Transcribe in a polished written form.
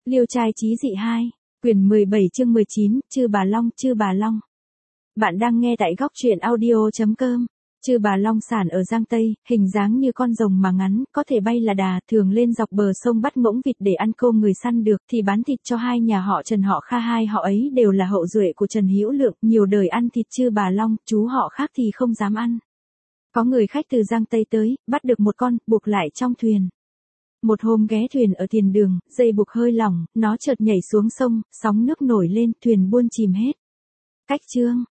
Liêu trai chí dị 2, quyển 17 chương 19, Chư Bà Long, Chư Bà Long. Bạn đang nghe tại góc truyện audio.com. Chư Bà Long sản ở Giang Tây, hình dáng như con rồng mà ngắn, có thể bay là đà, thường lên dọc bờ sông bắt ngỗng vịt để ăn cơm người săn được, thì bán thịt cho hai nhà họ Trần họ Kha, hai họ ấy đều là hậu duệ của Trần Hữu Lượng, nhiều đời ăn thịt Chư Bà Long, chú họ khác thì không dám ăn. Có người khách từ Giang Tây tới, bắt được một con, buộc lại trong thuyền. Một hôm ghé thuyền ở tiền đường, dây buộc hơi lỏng, nó chợt nhảy xuống sông, sóng nước nổi lên, thuyền buôn chìm hết. Cách chương,